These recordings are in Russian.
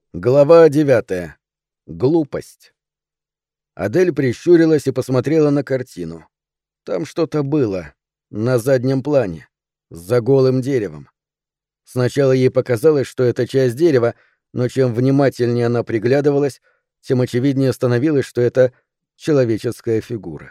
Глава 9. Глупость. Адель прищурилась и посмотрела на картину. Там что-то было. На заднем плане. За голым деревом. Сначала ей показалось, что это часть дерева, но чем внимательнее она приглядывалась, тем очевиднее становилось, что это человеческая фигура.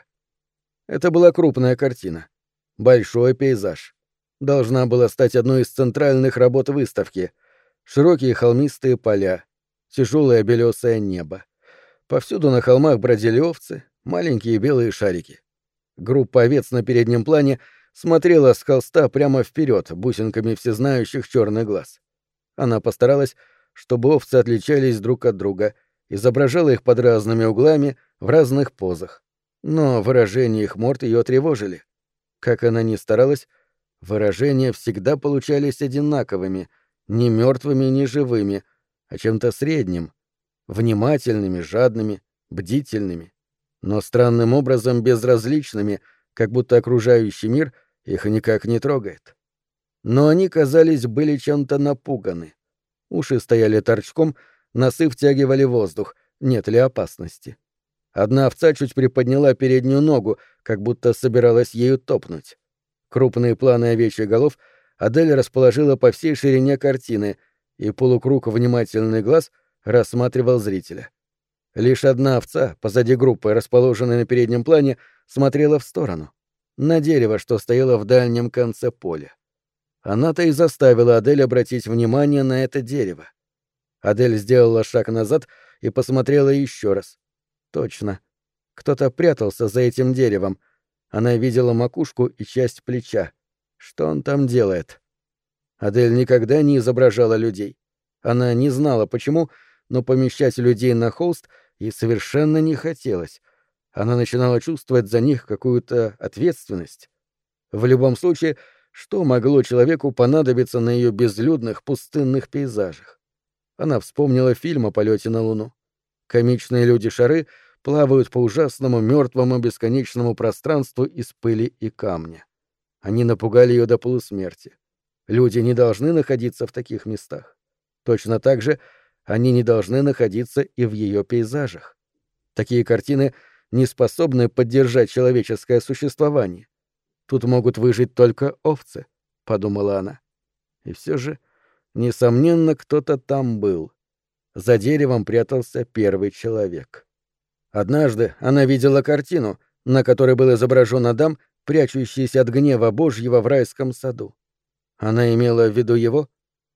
Это была крупная картина. Большой пейзаж. Должна была стать одной из центральных работ выставки. Широкие холмистые поля. Тяжелое белесое небо. Повсюду на холмах бродили овцы, маленькие белые шарики. Группа овец на переднем плане смотрела с холста прямо вперед бусинками всезнающих черных глаз. Она постаралась, чтобы овцы отличались друг от друга, изображала их под разными углами, в разных позах. Но выражения их морд ее тревожили. Как она ни старалась, выражения всегда получались одинаковыми, ни мертвыми, ни живыми, а чем-то средним, внимательными, жадными, бдительными, но странным образом безразличными, как будто окружающий мир их никак не трогает. Но они, казались, были чем-то напуганы. Уши стояли торчком, носы втягивали воздух, нет ли опасности. Одна овца чуть приподняла переднюю ногу, как будто собиралась ею топнуть. Крупные планы овечьих голов Адель расположила по всей ширине картины, и полукруг внимательный глаз рассматривал зрителя. Лишь одна овца, позади группы, расположенной на переднем плане, смотрела в сторону, на дерево, что стояло в дальнем конце поля. Она-то и заставила Адель обратить внимание на это дерево. Адель сделала шаг назад и посмотрела еще раз. Точно. Кто-то прятался за этим деревом. Она видела макушку и часть плеча. Что он там делает? Адель никогда не изображала людей. Она не знала, почему, но помещать людей на холст ей совершенно не хотелось. Она начинала чувствовать за них какую-то ответственность. В любом случае, что могло человеку понадобиться на ее безлюдных пустынных пейзажах? Она вспомнила фильм о полете на Луну. Комичные люди-шары плавают по ужасному мертвому бесконечному пространству из пыли и камня. Они напугали ее до полусмерти. Люди не должны находиться в таких местах. Точно так же они не должны находиться и в ее пейзажах. Такие картины не способны поддержать человеческое существование. Тут могут выжить только овцы, — подумала она. И все же, несомненно, кто-то там был. За деревом прятался первый человек. Однажды она видела картину, на которой был изображен Адам, прячущийся от гнева Божьего в райском саду. Она имела в виду его,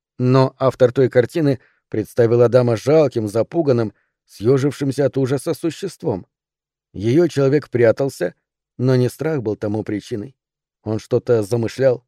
но автор той картины представил Адама жалким, запуганным, съежившимся от ужаса существом. Ее человек прятался, но не страх был тому причиной. Он что-то замышлял.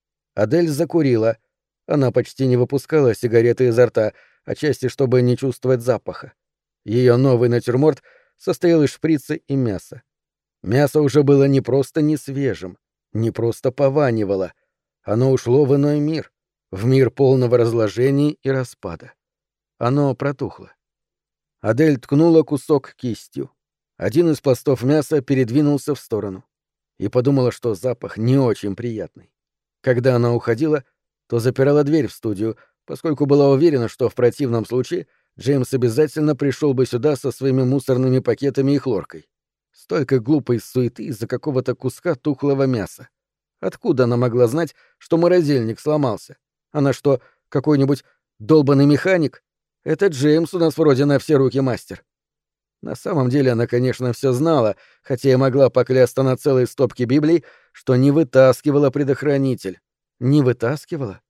Адель закурила. Она почти не выпускала сигареты изо рта, отчасти чтобы не чувствовать запаха. Ее новый натюрморт состоял из шприца и мяса. Мясо уже было не просто не свежим, не просто пованивало. Оно ушло в иной мир, в мир полного разложения и распада. Оно протухло. Адель ткнула кусок кистью. Один из пластов мяса передвинулся в сторону. И подумала, что запах не очень приятный. Когда она уходила, то запирала дверь в студию, поскольку была уверена, что в противном случае Джеймс обязательно пришел бы сюда со своими мусорными пакетами и хлоркой. Столько глупой суеты из-за какого-то куска тухлого мяса. Откуда она могла знать, что морозильник сломался? Она что, какой-нибудь долбанный механик? Это Джеймс у нас вроде на все руки мастер. На самом деле она, конечно, все знала, хотя и могла поклясться на целой стопке Библий, что не вытаскивала предохранитель. Не вытаскивала?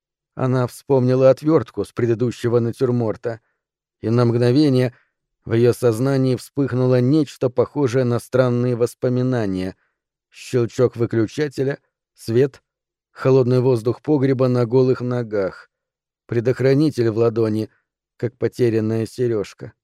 Она вспомнила отвертку с предыдущего натюрморта, и на мгновение в ее сознании вспыхнуло нечто похожее на странные воспоминания. Щелчок выключателя, свет, холодный воздух погреба на голых ногах, предохранитель в ладони, как потерянная сережка.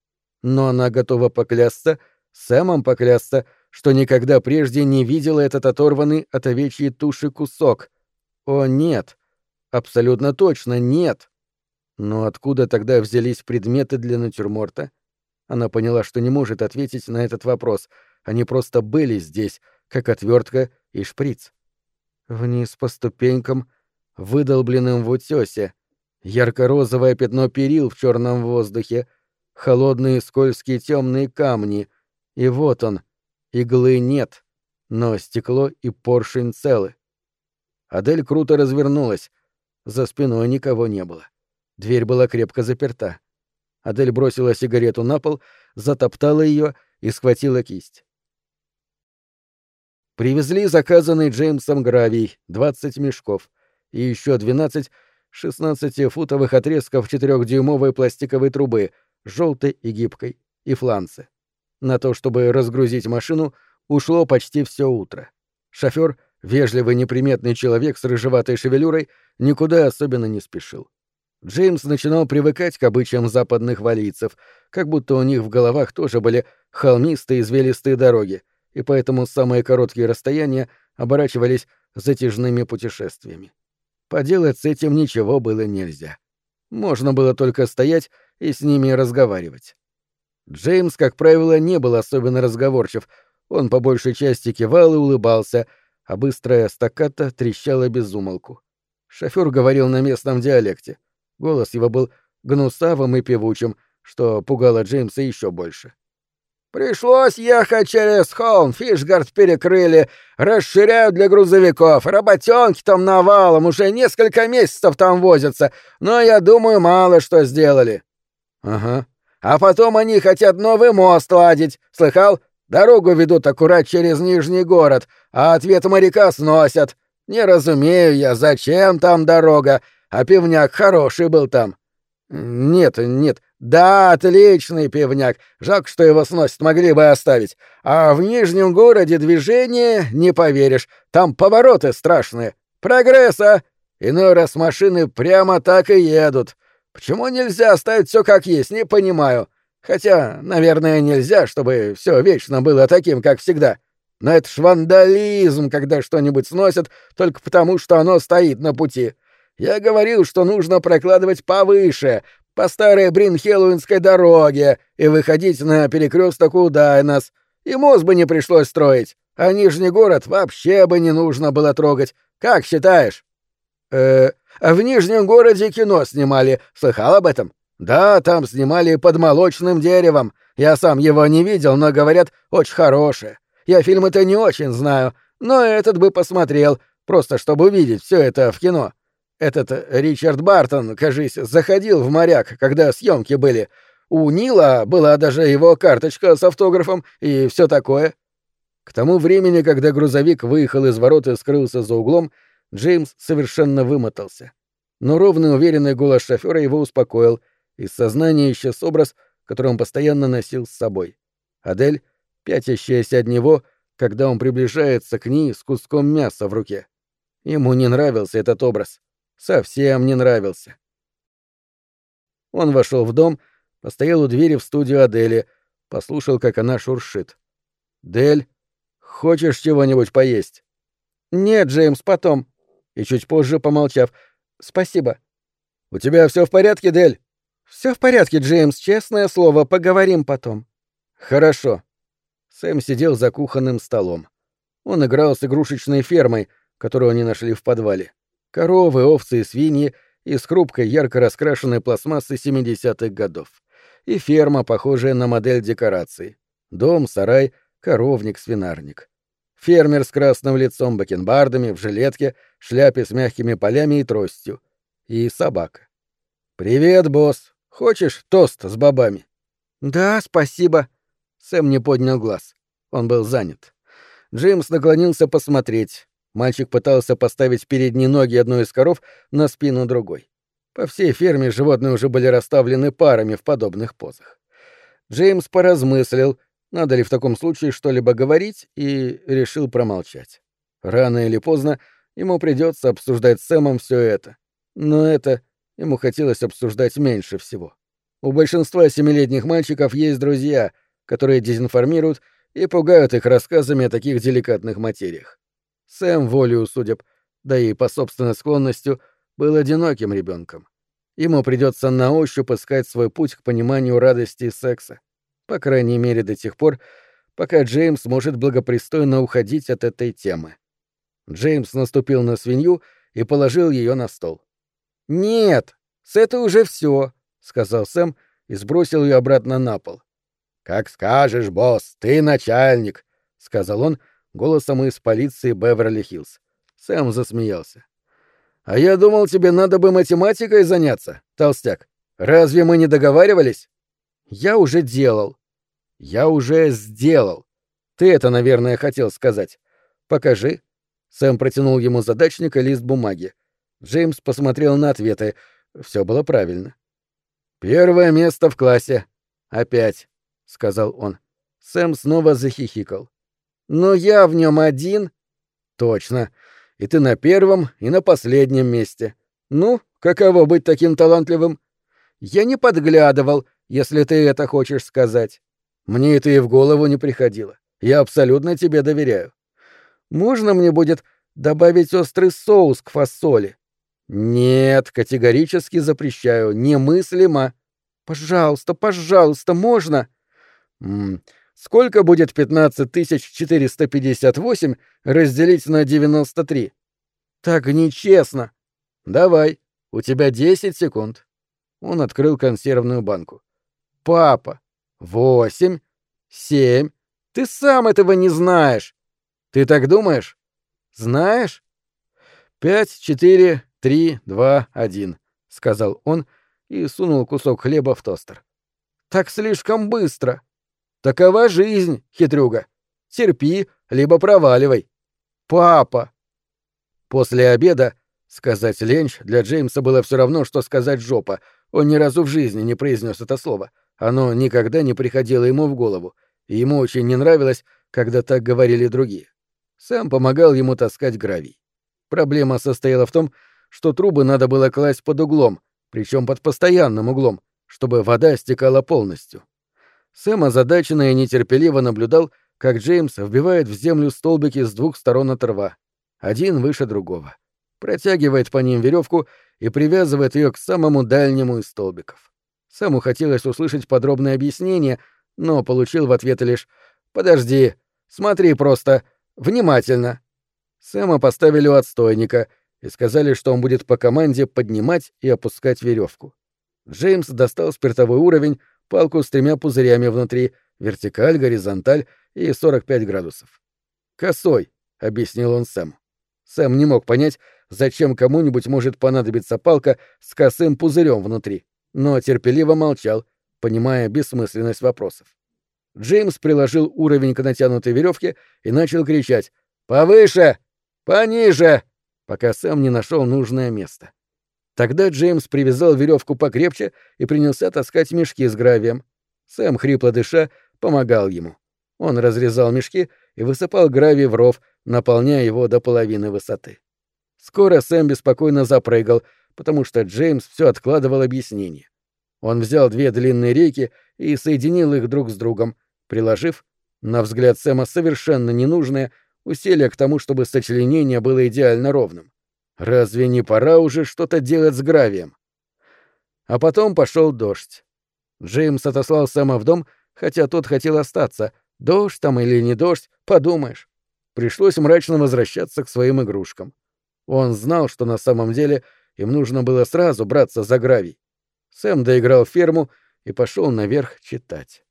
Но она готова поклясться, Сэмом поклясться, что никогда прежде не видела этот оторванный от овечьей туши кусок. О, нет! Абсолютно точно нет! Но откуда тогда взялись предметы для натюрморта? Она поняла, что не может ответить на этот вопрос. Они просто были здесь, как отвертка и шприц. Вниз по ступенькам, выдолбленным в утёсе. Ярко-розовое пятно перил в черном воздухе, холодные скользкие темные камни. И вот он. Иглы нет, но стекло и поршень целы. Адель круто развернулась. За спиной никого не было. Дверь была крепко заперта. Адель бросила сигарету на пол, затоптала ее и схватила кисть. Привезли заказанный Джеймсом гравий, 20 мешков, и еще 12 16-футовых отрезков 4-дюймовой пластиковой трубы, желтой и гибкой, и фланцы. На то, чтобы разгрузить машину, ушло почти все утро. Шофер, вежливый неприметный человек с рыжеватой шевелюрой, никуда особенно не спешил. Джеймс начинал привыкать к обычаям западных валийцев, как будто у них в головах тоже были холмистые извилистые дороги, и поэтому самые короткие расстояния оборачивались затяжными путешествиями. Поделать с этим ничего было нельзя. Можно было только стоять и с ними разговаривать. Джеймс, как правило, не был особенно разговорчив, он по большей части кивал и улыбался, а быстрая стаккато трещала без умолку. Шофер говорил на местном диалекте. Голос его был гнусавым и певучим, что пугало Джеймса еще больше. «Пришлось ехать через холм, Фишгард перекрыли, расширяют для грузовиков, работенки там навалом, уже несколько месяцев там возятся, но, я думаю, мало что сделали». «Ага. А потом они хотят новый мост ладить, слыхал? Дорогу ведут аккурат через Нижний город, а ответ моряка сносят. Не разумею я, зачем там дорога, а пивняк хороший был там». «Нет, нет, да, отличный пивняк, жалко, что его сносят, могли бы оставить. А в Нижнем городе движение, не поверишь, там повороты страшные. Прогресс, а? Иной раз машины прямо так и едут. Почему нельзя оставить все как есть, не понимаю. Хотя, наверное, нельзя, чтобы все вечно было таким, как всегда. Но это ж вандализм, когда что-нибудь сносят только потому, что оно стоит на пути. Я говорил, что нужно прокладывать повыше, по старой Бринхелуинской дороге, и выходить на перекресток у Дайнас. И мост бы не пришлось строить, а Нижний город вообще бы не нужно было трогать. Как считаешь? А в Нижнем городе кино снимали. Слыхал об этом? Да, там снимали под молочным деревом. Я сам его не видел, но, говорят, очень хорошее. Я фильмы-то не очень знаю, но этот бы посмотрел, просто чтобы увидеть все это в кино. Этот Ричард Бартон, кажись, заходил в «Моряк», когда съемки были. У Нила была даже его карточка с автографом и все такое. К тому времени, когда грузовик выехал из ворот и скрылся за углом, Джеймс совершенно вымотался. Но ровный уверенный голос шофера его успокоил, из сознания исчез образ, который он постоянно носил с собой. Адель, пятящаяся от него, когда он приближается к ней с куском мяса в руке. Ему не нравился этот образ. Совсем не нравился. Он вошел в дом, постоял у двери в студию Адели, послушал, как она шуршит. «Дель, хочешь чего-нибудь поесть?» «Нет, Джеймс, потом». И чуть позже, помолчав, «Спасибо». «У тебя все в порядке, Дель?» «Все в порядке, Джеймс, честное слово, поговорим потом». «Хорошо». Сэм сидел за кухонным столом. Он играл с игрушечной фермой, которую они нашли в подвале. Коровы, овцы и свиньи из хрупкой ярко раскрашенной пластмассы 70-х годов. И ферма, похожая на модель декорации. Дом, сарай, коровник, свинарник. Фермер с красным лицом, бакенбардами, в жилетке, шляпе с мягкими полями и тростью. И собака. «Привет, босс. Хочешь тост с бобами?» «Да, спасибо». Сэм не поднял глаз. Он был занят. Джеймс наклонился посмотреть. Мальчик пытался поставить передние ноги одной из коров на спину другой. По всей ферме животные уже были расставлены парами в подобных позах. Джеймс поразмыслил, надо ли в таком случае что-либо говорить, и решил промолчать. Рано или поздно ему придется обсуждать с Сэмом все это. Но это ему хотелось обсуждать меньше всего. У большинства 7-летних мальчиков есть друзья, которые дезинформируют и пугают их рассказами о таких деликатных материях. Сэм, волею судеб, да и по собственной склонности, был одиноким ребенком. Ему придется на ощупь искать свой путь к пониманию радости секса. По крайней мере, до тех пор, пока Джеймс может благопристойно уходить от этой темы. Джеймс наступил на свинью и положил ее на стол. «Нет!» — с этой уже все, сказал Сэм и сбросил ее обратно на пол. Как скажешь, босс, ты начальник, сказал он голосом из полиции Беверли-Хиллз. Сэм засмеялся. А я думал, тебе надо бы математикой заняться, толстяк. Разве мы не договаривались? Я уже делал. Я уже сделал. Ты это, наверное, хотел сказать. Покажи. Сэм протянул ему задачник и лист бумаги. Джеймс посмотрел на ответы. Все было правильно. Первое место в классе. Опять, сказал он. Сэм снова захихикал. Но я в нем один. Точно. И ты на первом, и на последнем месте. Ну, каково быть таким талантливым? Я не подглядывал, если ты это хочешь сказать. Мне это и в голову не приходило. Я абсолютно тебе доверяю. Можно мне будет добавить острый соус к фасоли? Нет, категорически запрещаю. Немыслимо. Пожалуйста, пожалуйста, можно? Сколько будет 15458 разделить на 93? Так нечестно. Давай, у тебя 10 секунд. Он открыл консервную банку. Папа, 8, 7. Ты сам этого не знаешь. Ты так думаешь? Знаешь? 5, 4, 3, 2, 1, сказал он и сунул кусок хлеба в тостер. Так слишком быстро. Такова жизнь, хитрюга. Терпи, либо проваливай. Папа. После обеда сказать ленч для Джеймса было все равно, что сказать жопа. Он ни разу в жизни не произнес это слово. Оно никогда не приходило ему в голову, и ему очень не нравилось, когда так говорили другие. Сэм помогал ему таскать гравий. Проблема состояла в том, что трубы надо было класть под углом, причем под постоянным углом, чтобы вода стекала полностью. Сэм озадаченно и нетерпеливо наблюдал, как Джеймс вбивает в землю столбики с двух сторон от рва, один выше другого, протягивает по ним веревку и привязывает ее к самому дальнему из столбиков. Сэму хотелось услышать подробное объяснение, но получил в ответ лишь «Подожди, смотри просто, внимательно». Сэма поставили у отстойника и сказали, что он будет по команде поднимать и опускать веревку. Джеймс достал спиртовой уровень, палку с 3 пузырями внутри, вертикаль, горизонталь и 45 градусов. «Косой», — объяснил он Сэму. Сэм не мог понять, зачем кому-нибудь может понадобиться палка с косым пузырем внутри, но терпеливо молчал, понимая бессмысленность вопросов. Джеймс приложил уровень к натянутой веревке и начал кричать «Повыше! Пониже!», пока Сэм не нашел нужное место. Тогда Джеймс привязал веревку покрепче и принялся таскать мешки с гравием. Сэм, хрипло дыша, помогал ему. Он разрезал мешки и высыпал гравий в ров, наполняя его до половины высоты. Скоро Сэм беспокойно запрыгал, потому что Джеймс все откладывал объяснение. Он взял 2 длинные рейки и соединил их друг с другом, приложив, на взгляд Сэма совершенно ненужное, усилие к тому, чтобы сочленение было идеально ровным. Разве не пора уже что-то делать с гравием? А потом пошел дождь. Джеймс отослал Сэма в дом, хотя тот хотел остаться. Дождь там или не дождь, подумаешь. Пришлось мрачно возвращаться к своим игрушкам. Он знал, что на самом деле им нужно было сразу браться за гравий. Сэм доиграл ферму и пошел наверх читать.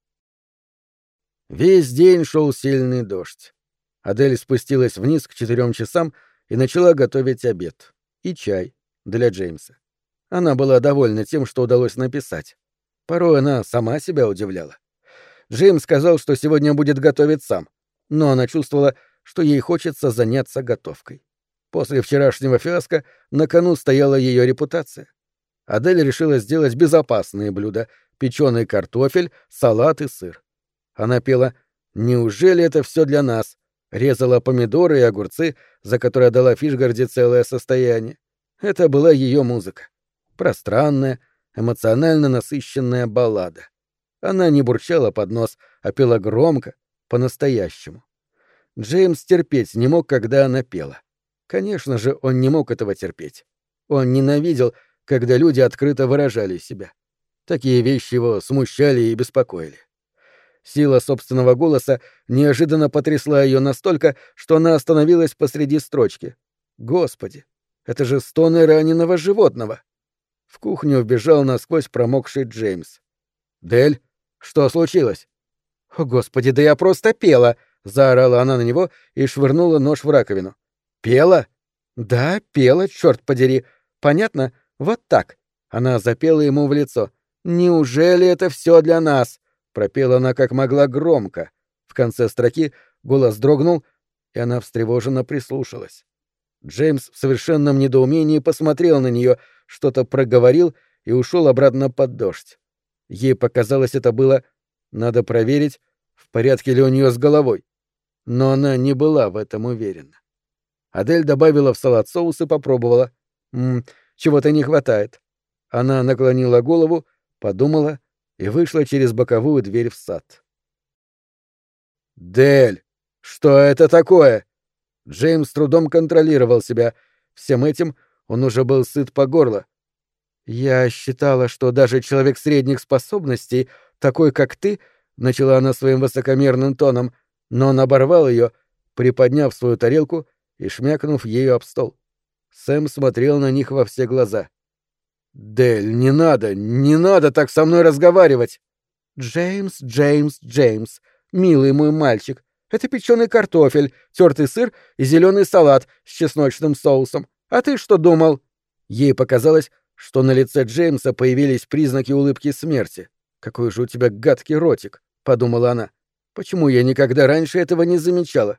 Весь день шел сильный дождь. Адель спустилась вниз к 4 часам и начала готовить обед. И чай для Джеймса. Она была довольна тем, что удалось написать. Порой она сама себя удивляла. Джеймс сказал, что сегодня будет готовить сам, но она чувствовала, что ей хочется заняться готовкой. После вчерашнего фиаско на кону стояла ее репутация. Адель решила сделать безопасные блюда — печеный картофель, салат и сыр. Она пела «Неужели это все для нас?» Резала помидоры и огурцы, за которые дала Фишгарде целое состояние. Это была ее музыка. Пространная, эмоционально насыщенная баллада. Она не бурчала под нос, а пела громко, по-настоящему. Джеймс терпеть не мог, когда она пела. Конечно же, он не мог этого терпеть. Он ненавидел, когда люди открыто выражали себя. Такие вещи его смущали и беспокоили. Сила собственного голоса неожиданно потрясла ее настолько, что она остановилась посреди строчки. Господи, это же стоны раненого животного. В кухню вбежал насквозь промокший Джеймс. «Дель, что случилось?» «О, Господи, да я просто пела!» — заорала она на него и швырнула нож в раковину. «Пела?» «Да, пела, черт подери. Понятно? Вот так». Она запела ему в лицо. «Неужели это все для нас?» — пропела она как могла громко. В конце строки голос дрогнул, и она встревоженно прислушалась. Джеймс в совершенном недоумении посмотрел на нее, что-то проговорил и ушел обратно под дождь. Ей показалось, это было «надо проверить, в порядке ли у нее с головой». Но она не была в этом уверена. Адель добавила в салат соус и попробовала. Чего-то не хватает». Она наклонила голову, подумала и вышла через боковую дверь в сад. «Дель, что это такое?» Джеймс с трудом контролировал себя. Всем этим он уже был сыт по горло. «Я считала, что даже человек средних способностей, такой как ты, — начала она своим высокомерным тоном, но он оборвал ее, приподняв свою тарелку и шмякнув ею об стол. Сэм смотрел на них во все глаза. «Дель, не надо так со мной разговаривать!» «Джеймс, Джеймс, Джеймс, милый мой мальчик, это печеный картофель, тертый сыр и зеленый салат с чесночным соусом. А ты что думал?» Ей показалось, что на лице Джеймса появились признаки улыбки смерти. «Какой же у тебя гадкий ротик», — подумала она. «Почему я никогда раньше этого не замечала?»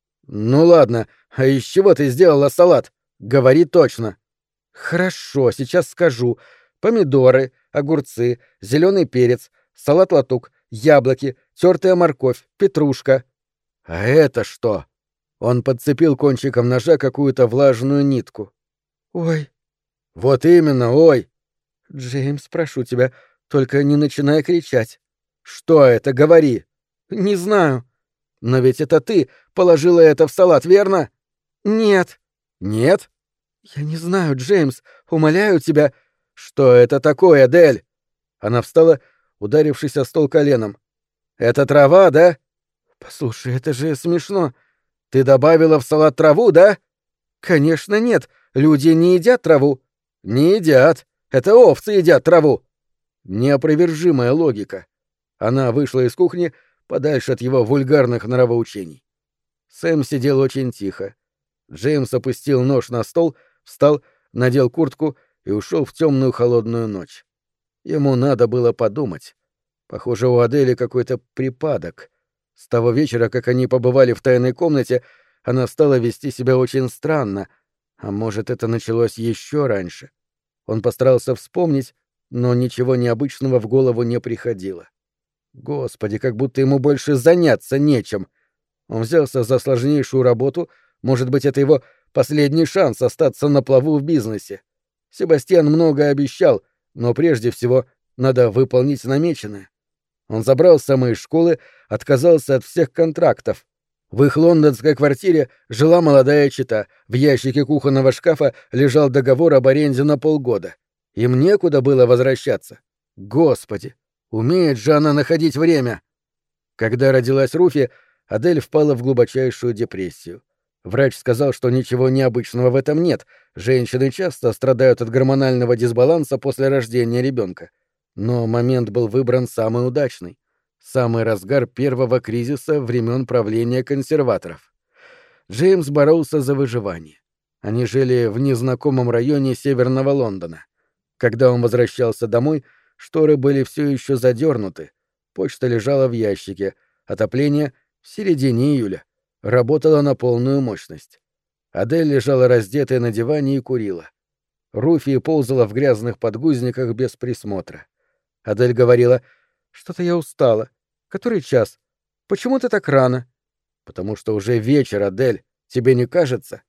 «Ну ладно, а из чего ты сделала салат? Говори точно». «Хорошо, сейчас скажу. Помидоры, огурцы, зеленый перец, салат-латук, яблоки, тертая морковь, петрушка». «А это что?» Он подцепил кончиком ножа какую-то влажную нитку. «Ой». «Вот именно, ой». «Джеймс, прошу тебя, только не начинай кричать». «Что это? Говори». «Не знаю». «Но ведь это ты положила это в салат, верно?» «Нет». «Нет?» «Я не знаю, Джеймс, умоляю тебя». «Что это такое, Дель?» Она встала, ударившись о стол коленом. «Это трава, да?» «Послушай, это же смешно. Ты добавила в салат траву, да?» «Конечно нет. Люди не едят траву». «Не едят. Это овцы едят траву». Неопровержимая логика. Она вышла из кухни подальше от его вульгарных нравоучений. Сэм сидел очень тихо. Джеймс опустил нож на стол, встал, надел куртку и ушел в темную холодную ночь. Ему надо было подумать. Похоже, у Адели какой-то припадок. С того вечера, как они побывали в тайной комнате, она стала вести себя очень странно. А может, это началось еще раньше. Он постарался вспомнить, но ничего необычного в голову не приходило. Господи, как будто ему больше заняться нечем. Он взялся за сложнейшую работу, может быть, это его последний шанс остаться на плаву в бизнесе. Себастьян многое обещал, но прежде всего надо выполнить намеченное. Он забрал Сэма из школы, отказался от всех контрактов. В их лондонской квартире жила молодая чета, в ящике кухонного шкафа лежал договор об аренде на полгода. Им некуда было возвращаться. Господи, умеет же она находить время! Когда родилась Руфи, Адель впала в глубочайшую депрессию. Врач сказал, что ничего необычного в этом нет. Женщины часто страдают от гормонального дисбаланса после рождения ребенка. Но момент был выбран самый удачный. Самый разгар первого кризиса времен правления консерваторов. Джеймс боролся за выживание. Они жили в незнакомом районе северного Лондона. Когда он возвращался домой, шторы были все еще задернуты, почта лежала в ящике, отопление в середине июля работало на полную мощность. Адель лежала раздетая на диване и курила. Руфи ползала в грязных подгузниках без присмотра. Адель говорила: «Что-то я устала. Который час? Почему ты так рано?» «Потому что уже вечер, Адель. Тебе не кажется?»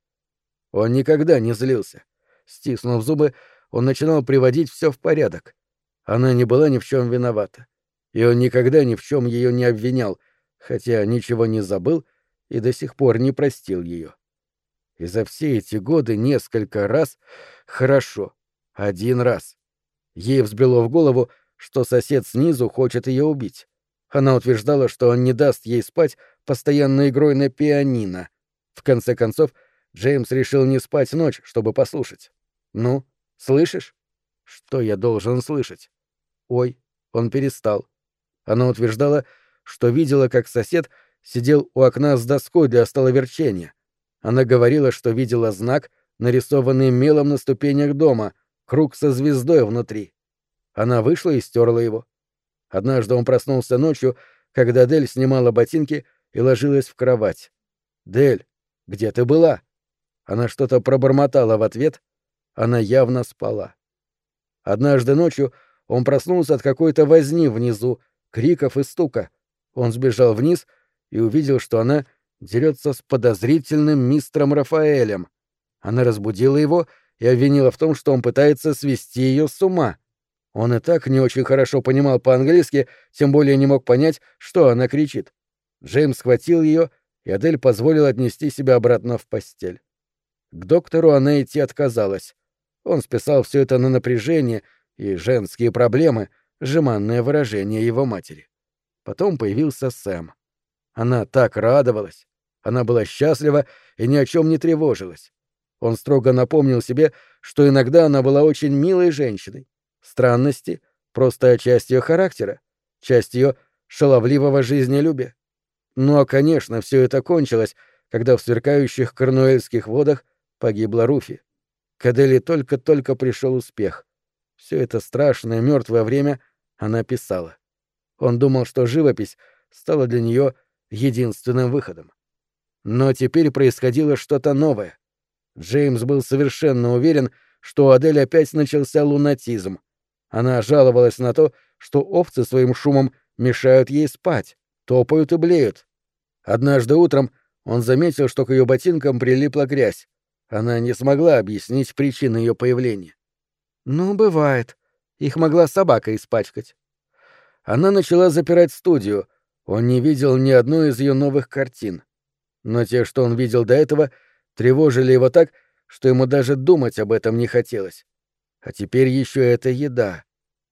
Он никогда не злился. Стиснув зубы, он начинал приводить все в порядок. Она не была ни в чем виновата. И он никогда ни в чем ее не обвинял, хотя ничего не забыл и до сих пор не простил ее. И за все эти годы несколько раз... Хорошо, один раз. Ей взбрело в голову, что сосед снизу хочет ее убить. Она утверждала, что он не даст ей спать постоянной игрой на пианино. В конце концов, Джеймс решил не спать ночь, чтобы послушать. «Ну, слышишь?» Что я должен слышать? Ой, он перестал. Она утверждала, что видела, как сосед сидел у окна с доской для столоверчения. Она говорила, что видела знак, нарисованный мелом на ступенях дома, круг со звездой внутри. Она вышла и стерла его. Однажды он проснулся ночью, когда Дель снимала ботинки и ложилась в кровать. «Дель, где ты была?» Она что-то пробормотала в ответ. Она явно спала. Однажды ночью он проснулся от какой-то возни внизу, криков и стука. Он сбежал вниз и увидел, что она дерется с подозрительным мистером Рафаэлем. Она разбудила его и обвинила в том, что он пытается свести ее с ума. Он и так не очень хорошо понимал по-английски, тем более не мог понять, что она кричит. Джеймс схватил ее, и Адель позволил отнести себя обратно в постель. К доктору она идти отказалась. Он списал все это на напряжение и женские проблемы, жеманное выражение его матери. Потом появился Сэм. Она так радовалась. Она была счастлива и ни о чем не тревожилась. Он строго напомнил себе, что иногда она была очень милой женщиной. Странности — просто часть ее характера, часть ее шаловливого жизнелюбия. Ну а, конечно, все это кончилось, когда в сверкающих корнуэльских водах погибла Руфи. К Адели только-только пришел успех. Все это страшное мертвое время она писала. Он думал, что живопись стала для нее единственным выходом. Но теперь происходило что-то новое. Джеймс был совершенно уверен, что у Адель опять начался лунатизм. Она жаловалась на то, что овцы своим шумом мешают ей спать, топают и блеют. Однажды утром он заметил, что к ее ботинкам прилипла грязь. Она не смогла объяснить причины ее появления. «Ну, бывает. Их могла собака испачкать». Она начала запирать студию. Он не видел ни одной из ее новых картин. Но те, что он видел до этого, тревожили его так, что ему даже думать об этом не хотелось. А теперь еще эта еда.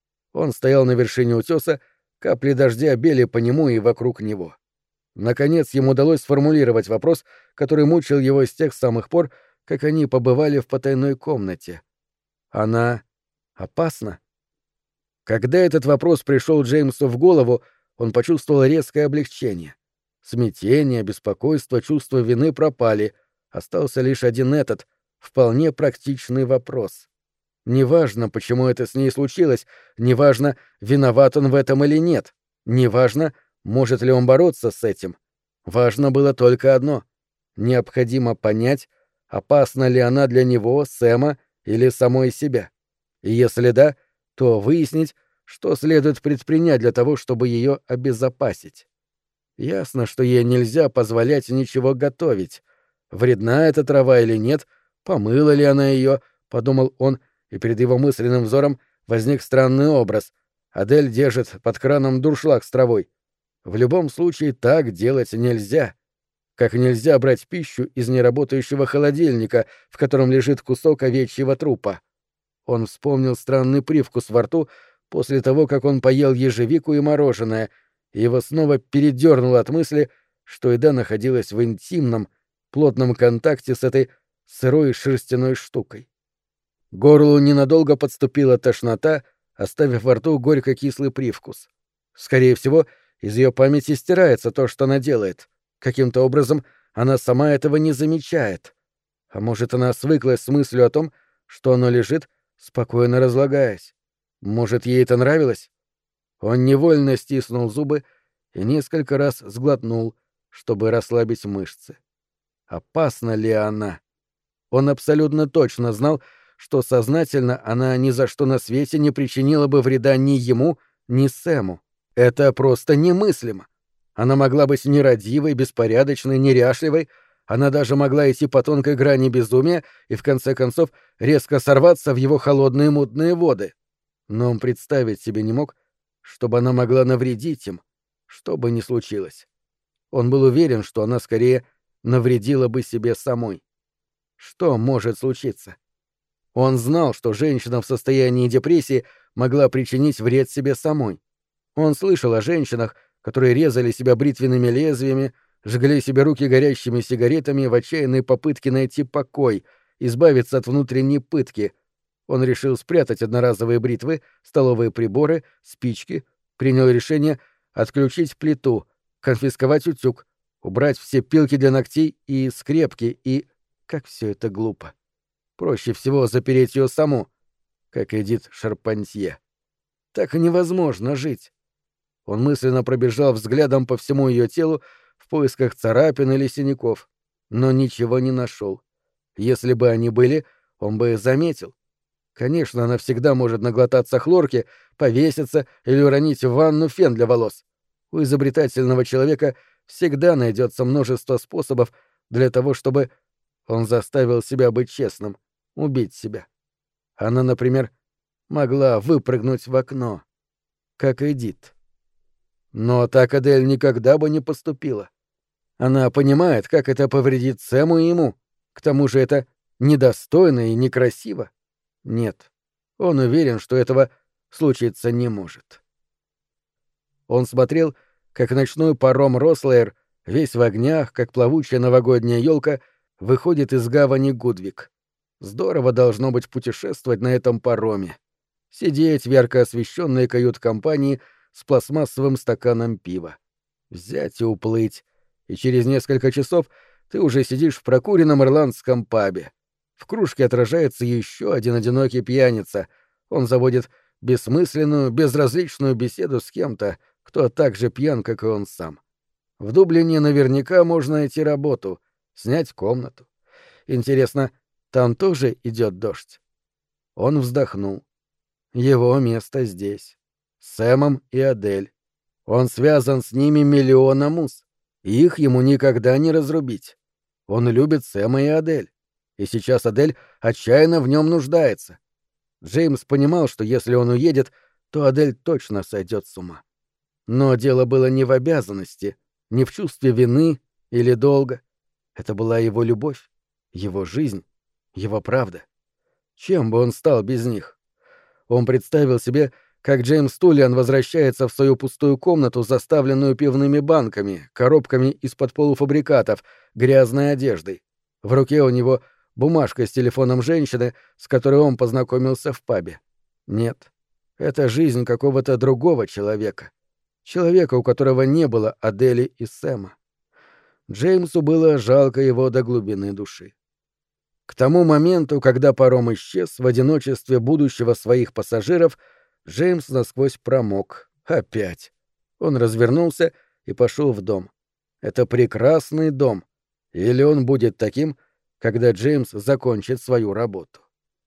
Он стоял на вершине утеса, капли дождя били по нему и вокруг него. Наконец ему удалось сформулировать вопрос, который мучил его с тех самых пор, как они побывали в потайной комнате. Она опасна? Когда этот вопрос пришел Джеймсу в голову, он почувствовал резкое облегчение. Смятение, беспокойство, чувство вины пропали. Остался лишь один этот, вполне практичный вопрос. Неважно, почему это с ней случилось, неважно, виноват он в этом или нет, неважно, может ли он бороться с этим. Важно было только одно — необходимо понять, опасна ли она для него, Сэма или самой себя. И если да, то выяснить, что следует предпринять для того, чтобы ее обезопасить. Ясно, что ей нельзя позволять ничего готовить. Вредна эта трава или нет, помыла ли она ее, подумал он, и перед его мысленным взором возник странный образ. Адель держит под краном дуршлаг с травой. В любом случае так делать нельзя. Как нельзя брать пищу из неработающего холодильника, в котором лежит кусок овечьего трупа. Он вспомнил странный привкус во рту после того, как он поел ежевику и мороженое, и его снова передернуло от мысли, что еда находилась в интимном, плотном контакте с этой сырой шерстяной штукой. К горлу ненадолго подступила тошнота, оставив во рту горько-кислый привкус. Скорее всего, из ее памяти стирается то, что она делает. Каким-то образом она сама этого не замечает. А может, она свыклась с мыслью о том, что оно лежит, спокойно разлагаясь. Может, ей это нравилось? Он невольно стиснул зубы и несколько раз сглотнул, чтобы расслабить мышцы. Опасна ли она? Он абсолютно точно знал, что сознательно она ни за что на свете не причинила бы вреда ни ему, ни Сэму. Это просто немыслимо. Она могла быть нерадивой, беспорядочной, неряшливой, она даже могла идти по тонкой грани безумия и, в конце концов, резко сорваться в его холодные мутные воды. Но он представить себе не мог, чтобы она могла навредить им, что бы ни случилось. Он был уверен, что она скорее навредила бы себе самой. Что может случиться? Он знал, что женщина в состоянии депрессии могла причинить вред себе самой. Он слышал о женщинах, которые резали себя бритвенными лезвиями, жгли себе руки горящими сигаретами в отчаянной попытке найти покой, избавиться от внутренней пытки. Он решил спрятать одноразовые бритвы, столовые приборы, спички, принял решение отключить плиту, конфисковать утюг, убрать все пилки для ногтей и скрепки, и... Как все это глупо. Проще всего запереть ее саму, как Эдит Шарпантье. Так невозможно жить. Он мысленно пробежал взглядом по всему ее телу в поисках царапин или синяков, но ничего не нашел. Если бы они были, он бы заметил. Конечно, она всегда может наглотаться хлорки, повеситься или уронить в ванну фен для волос. У изобретательного человека всегда найдется множество способов для того, чтобы он заставил себя быть честным, убить себя. Она, например, могла выпрыгнуть в окно, как Эдит. Но так Адель никогда бы не поступила. Она понимает, как это повредит Сэму и ему. К тому же это недостойно и некрасиво. Нет, он уверен, что этого случиться не может. Он смотрел, как ночной паром Рослейр, весь в огнях, как плавучая новогодняя елка, выходит из гавани Гудвик. Здорово должно быть путешествовать на этом пароме. Сидеть в ярко освещенной кают-компании с пластмассовым стаканом пива. Взять и уплыть. И через несколько часов ты уже сидишь в прокуренном ирландском пабе. В кружке отражается еще один одинокий пьяница. Он заводит бессмысленную, безразличную беседу с кем-то, кто так же пьян, как и он сам. В Дублине наверняка можно найти работу, снять комнату. Интересно, там тоже идет дождь? Он вздохнул. Его место здесь. С Сэмом и Адель. Он связан с ними миллионом уз. И их ему никогда не разрубить. Он любит Сэма и Адель. И сейчас Адель отчаянно в нем нуждается. Джеймс понимал, что если он уедет, то Адель точно сойдет с ума. Но дело было не в обязанности, не в чувстве вины или долга. Это была его любовь, его жизнь, его правда. Чем бы он стал без них? Он представил себе, как Джеймс Туллиан возвращается в свою пустую комнату, заставленную пивными банками, коробками из-под полуфабрикатов, грязной одеждой. В руке у него бумажка с телефоном женщины, с которой он познакомился в пабе. Нет, это жизнь какого-то другого человека. Человека, у которого не было Адели и Сэма. Джеймсу было жалко его до глубины души. К тому моменту, когда паром исчез в одиночестве будущего своих пассажиров, Джеймс насквозь промок. Опять. Он развернулся и пошел в дом. Это прекрасный дом. Или он будет таким, когда Джеймс закончит свою работу.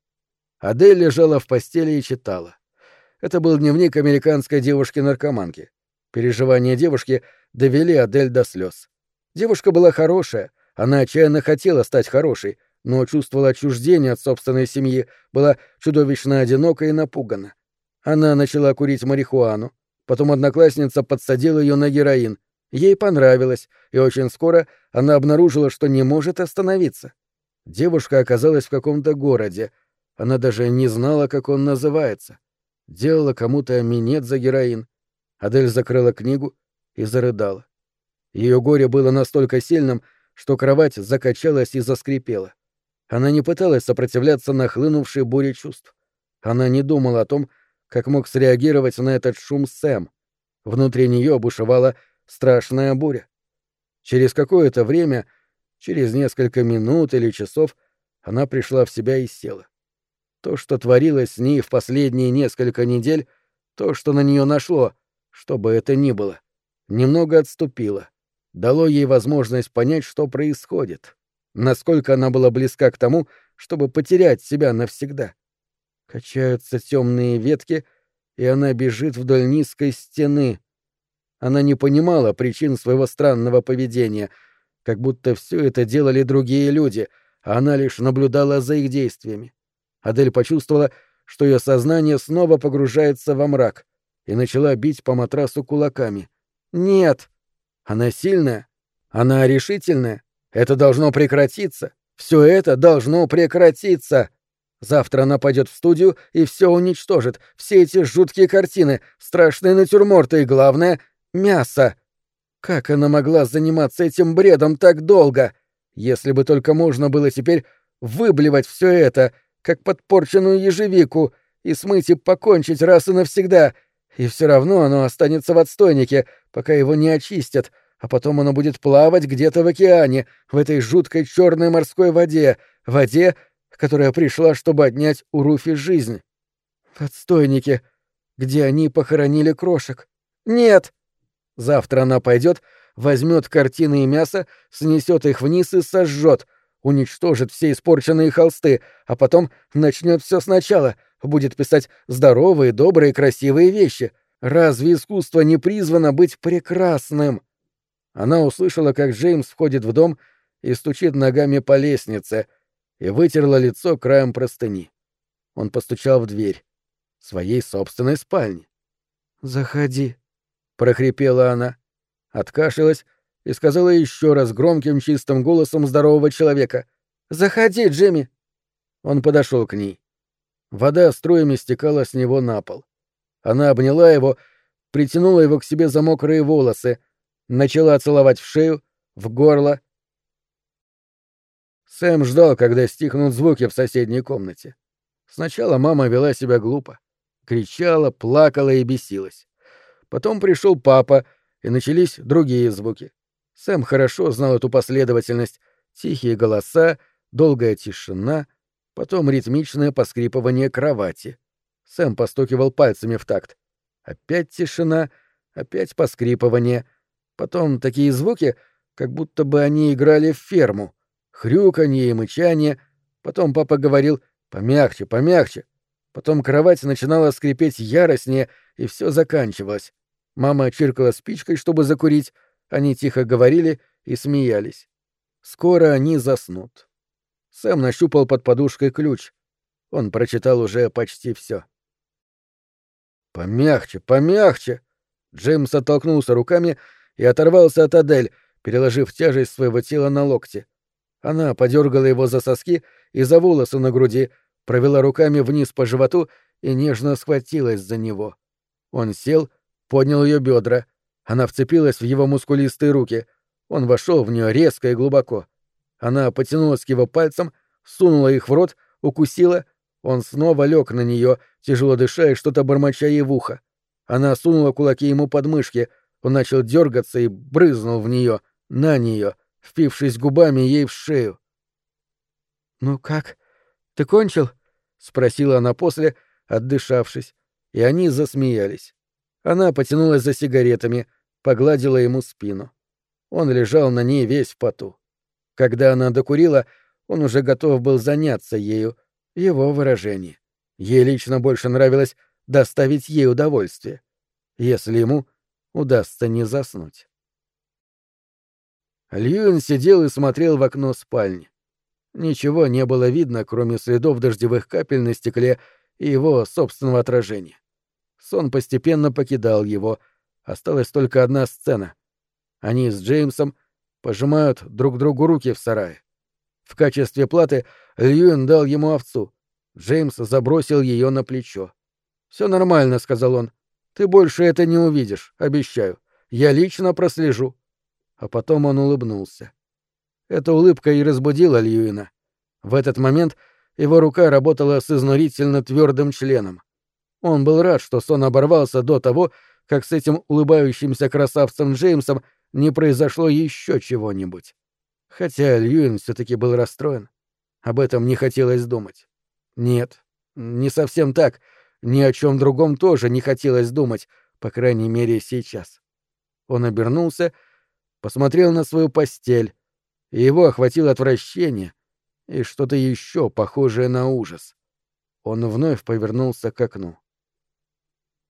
Адель лежала в постели и читала. Это был дневник американской девушки-наркоманки. Переживания девушки довели Адель до слез. Девушка была хорошая, она отчаянно хотела стать хорошей, но чувствовала отчуждение от собственной семьи, была чудовищно одинока и напугана. Она начала курить марихуану, потом одноклассница подсадила ее на героин. Ей понравилось, и очень скоро она обнаружила, что не может остановиться. Девушка оказалась в каком-то городе, она даже не знала, как он называется. Делала кому-то минет за героин. Адель закрыла книгу и зарыдала. Ее горе было настолько сильным, что кровать закачалась и заскрипела. Она не пыталась сопротивляться нахлынувшей буре чувств. Она не думала о том, как мог среагировать на этот шум Сэм. Внутри нее бушевала страшная буря. Через какое-то время, через несколько минут или часов, она пришла в себя и села. То, что творилось с ней в последние несколько недель, то, что на нее нашло, что бы это ни было, немного отступило, дало ей возможность понять, что происходит, насколько она была близка к тому, чтобы потерять себя навсегда. Качаются темные ветки, и она бежит вдоль низкой стены. Она не понимала причин своего странного поведения, как будто все это делали другие люди, а она лишь наблюдала за их действиями. Адель почувствовала, что ее сознание снова погружается во мрак, и начала бить по матрасу кулаками. «Нет!» Она сильная, она решительная. Это должно прекратиться. Все это должно прекратиться. Завтра она пойдет в студию и все уничтожит. Все эти жуткие картины, страшные натюрморты и, главное, мясо. Как она могла заниматься этим бредом так долго? Если бы только можно было теперь выблевать все это, как подпорченную ежевику, и смыть и покончить раз и навсегда. И все равно оно останется в отстойнике, пока его не очистят, а потом оно будет плавать где-то в океане, в этой жуткой черной морской воде, которая пришла, чтобы отнять у Руфи жизнь. В отстойнике, где они похоронили крошек. Нет! Завтра она пойдет, возьмет картины и мясо, снесет их вниз и сожжет, уничтожит все испорченные холсты, а потом начнет все сначала, будет писать здоровые, добрые, красивые вещи. Разве искусство не призвано быть прекрасным? Она услышала, как Джеймс входит в дом и стучит ногами по лестнице, и вытерла лицо краем простыни. Он постучал в дверь своей собственной спальни. «Заходи», — прохрипела она, откашлялась и сказала еще раз громким чистым голосом здорового человека: «Заходи, Джимми!» Он подошел к ней. Вода струями стекала с него на пол. Она обняла его, притянула его к себе за мокрые волосы, начала целовать в шею, в горло. Сэм ждал, когда стихнут звуки в соседней комнате. Сначала мама вела себя глупо. Кричала, плакала и бесилась. Потом пришел папа, и начались другие звуки. Сэм хорошо знал эту последовательность. Тихие голоса, долгая тишина, потом ритмичное поскрипывание кровати. Сэм постукивал пальцами в такт. Опять тишина, опять поскрипывание. Потом такие звуки, как будто бы они играли в ферму. Хрюканье и мычание. Потом папа говорил: «Помягче, помягче». Потом кровать начинала скрипеть яростнее, и все заканчивалось. Мама чиркала спичкой, чтобы закурить, они тихо говорили и смеялись. Скоро они заснут. Сэм нащупал под подушкой ключ. Он прочитал уже почти все. «Помягче, помягче!» Джеймс оттолкнулся руками и оторвался от Адель, переложив тяжесть своего тела на локти. Она подергала его за соски и за волосы на груди, провела руками вниз по животу и нежно схватилась за него. Он сел, поднял ее бедра. Она вцепилась в его мускулистые руки. Он вошел в нее резко и глубоко. Она потянулась к его пальцам, сунула их в рот, укусила. Он снова лег на нее, тяжело дыша и что-то бормоча ей в ухо. Она сунула кулаки ему под мышки. Он начал дергаться и брызнул в нее, на нее, впившись губами ей в шею. «Ну как? Ты кончил?» — спросила она после, отдышавшись, и они засмеялись. Она потянулась за сигаретами, погладила ему спину. Он лежал на ней весь в поту. Когда она докурила, он уже готов был заняться ею, его выражение. Ей лично больше нравилось доставить ей удовольствие, если ему удастся не заснуть. Льюин сидел и смотрел в окно спальни. Ничего не было видно, кроме следов дождевых капель на стекле и его собственного отражения. Сон постепенно покидал его. Осталась только одна сцена. Они с Джеймсом пожимают друг другу руки в сарае. В качестве платы Льюин дал ему овцу. Джеймс забросил ее на плечо. «Все нормально», — сказал он. «Ты больше это не увидишь, обещаю. Я лично прослежу». А потом он улыбнулся. Эта улыбка и разбудила Льюина. В этот момент его рука работала с изнурительно твердым членом. Он был рад, что сон оборвался до того, как с этим улыбающимся красавцем Джеймсом не произошло еще чего-нибудь. Хотя Льюин все-таки был расстроен. Об этом не хотелось думать. Нет, не совсем так. Ни о чем другом тоже не хотелось думать, по крайней мере, сейчас. Он обернулся, посмотрел на свою постель, и его охватило отвращение и что-то еще похожее на ужас. Он вновь повернулся к окну.